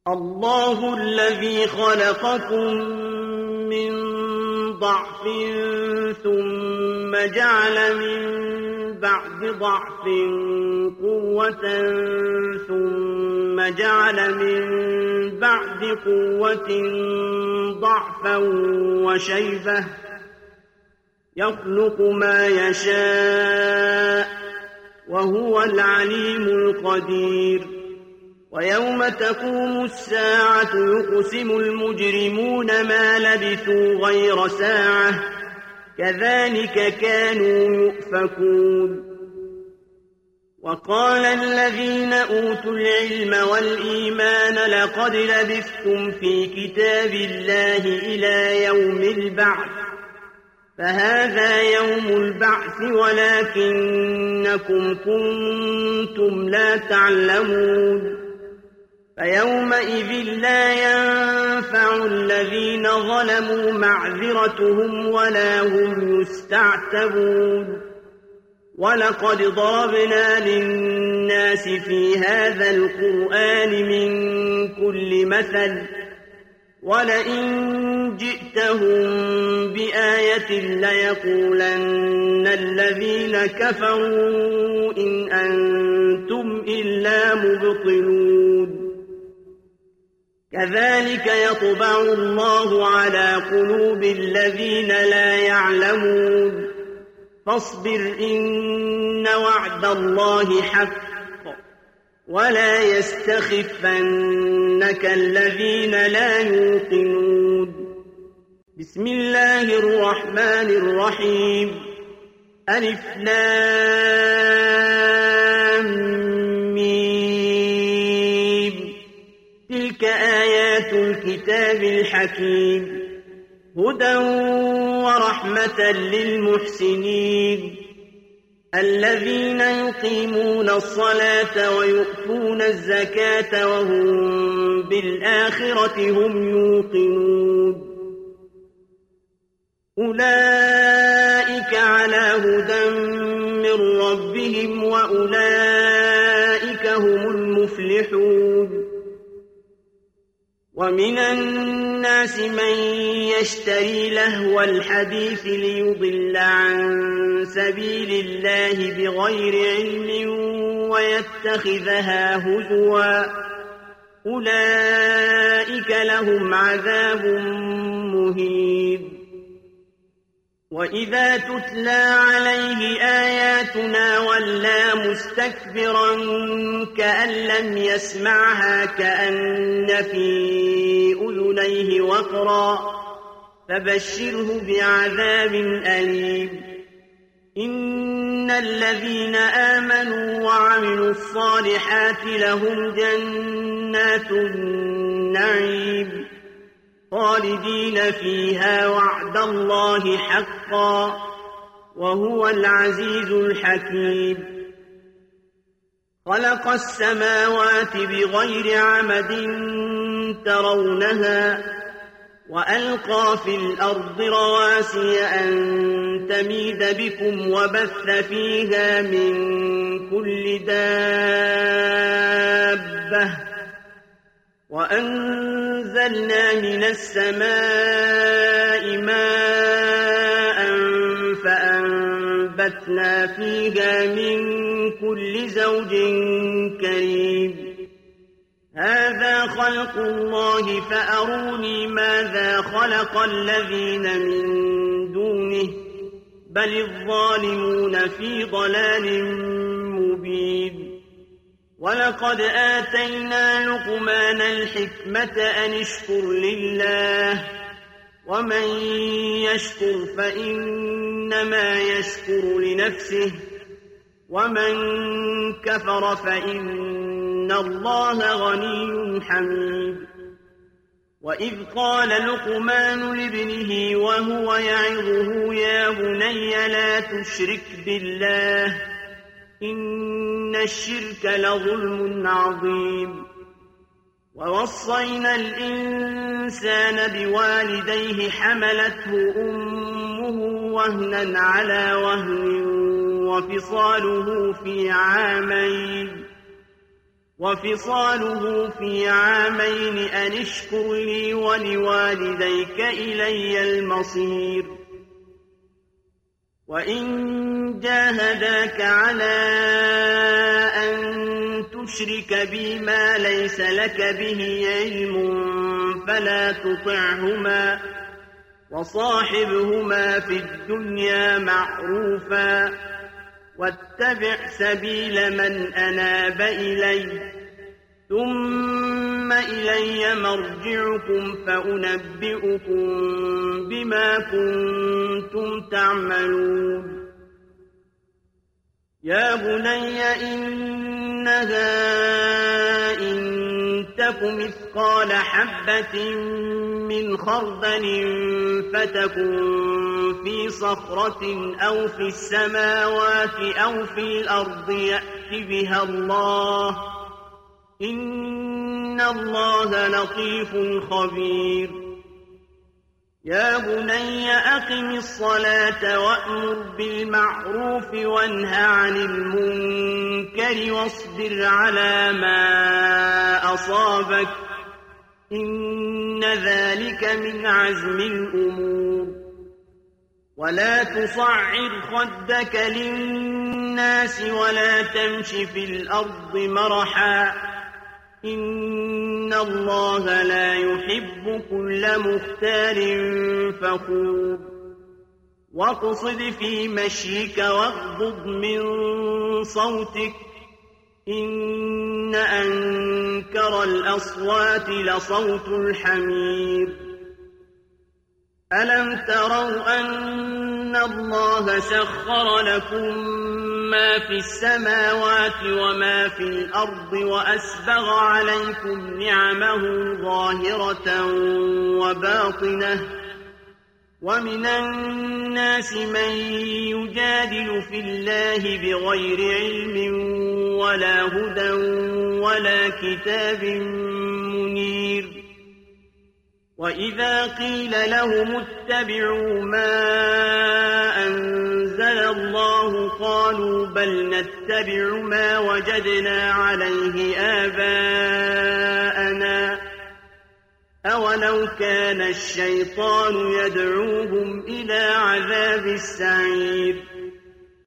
الله الذي خلقكم من ضعف ثم جعل من بعد ضعف قوة ثم جعل من بعد قوة ضعفا وشيبة يخلق ما يشاء وهو العليم القدير ويوم تقوم الساعة يقسم المجرمون ما لبثوا غير ساعة كذلك كانوا يؤفكون وقال الذين أوتوا العلم والإيمان لقد لبثتم في كتاب الله إلى يوم البعث فهذا يوم البعث ولكنكم كنتم لا تعلمون فيومئذ لا ينفع الذين ظلموا معذرتهم ولا هم يستعتبون ولقد ضربنا للناس في هذا القرآن من كل مثل ولئن جئتهم بآية ليقولن الذين كفروا إن أنتم إلا مبطلون كذلك يطبع الله على قلوب الذين لا يعلمون فاصبر إن وعد الله حق ولا يستخفنك الذين لا يوقنون بسم الله الرحمن الرحيم ألف لام ميم تلك آيات الكتاب الحكيم هدى ورحمة للمحسنين الذين يقيمون الصلاة ويؤتون الزكاة وهم بالآخرة هم يوقنون أولئك على هدى من ربهم وأولئك هم المفلحون ومن الناس من يشتري لهو الحديث ليضل عن سبيل الله بغير علم ويتخذها هزوا أولئك لهم عذاب مهين وإذا تتلى عليه آياتنا ولى مستكبرا كأن لم يسمعها كأن في أذنيه وقرا فبشره بعذاب أليم إن الذين آمنوا وعملوا الصالحات لهم جنات النعيم خالدين فيها وعد الله حقا وهو العزيز الحكيم خلق السماوات بغير عمد ترونها وألقى في الأرض رواسي أن تميد بكم وبث فيها من كل دابة وأنزلنا من السماء ماء فأنبتنا فيها من كل زوج كريم هذا خلق الله فأروني ماذا خلق الذين من دونه بل الظالمون في ضلال مبين ولقد آتينا لقمان الحكمة أن اشكر لله ومن يشكر فإنما يشكر لنفسه ومن كفر فإن الله غني حميد وإذ قال لقمان لابنه وهو يعظه يا بني لا تشرك بالله إن الشرك لظلم عظيم ووصينا الإنسان بوالديه حملته أمه وهنا على وهن وفصاله في عامين وفصاله في عامين أن اشكر لي ولوالديك إلي المصير وإن جاهداك على أن تشرك بي ما ليس لك به علم فلا تطعهما وصاحبهما في الدنيا معروفا واتبع سبيل من أناب إلي ثم إلي مرجعكم فأنبئكم بما كنتم تعملون يا بني إنها إن تك مثقال حبة من خردل فتكن في صخرة أو في السماوات أو في الأرض يأت بها الله إن الله لطيف خبير يا بني أقم الصلاة وأمر بالمعروف وانه عن المنكر واصبر على ما أصابك إن ذلك من عزم الأمور ولا تصعر خدك للناس ولا تمش في الأرض مرحا إن الله لا يحب كل مختال فخور واقصد في مشيك واغضض من صوتك إن أنكر الأصوات لصوت الحمير ألم تروا أن الله سخر لكم ما في السماوات وما في الأرض وأسبغ عليكم نعمه ظاهرة وباطنة ومن الناس من يجادل في الله بغير علم ولا هدى ولا كتاب منير وإذا قيل لهم اتبعوا ما أنزل الله قالوا بل نتبع ما وجدنا عليه آباءنا أولو كان الشيطان يدعوهم إلى عذاب السعير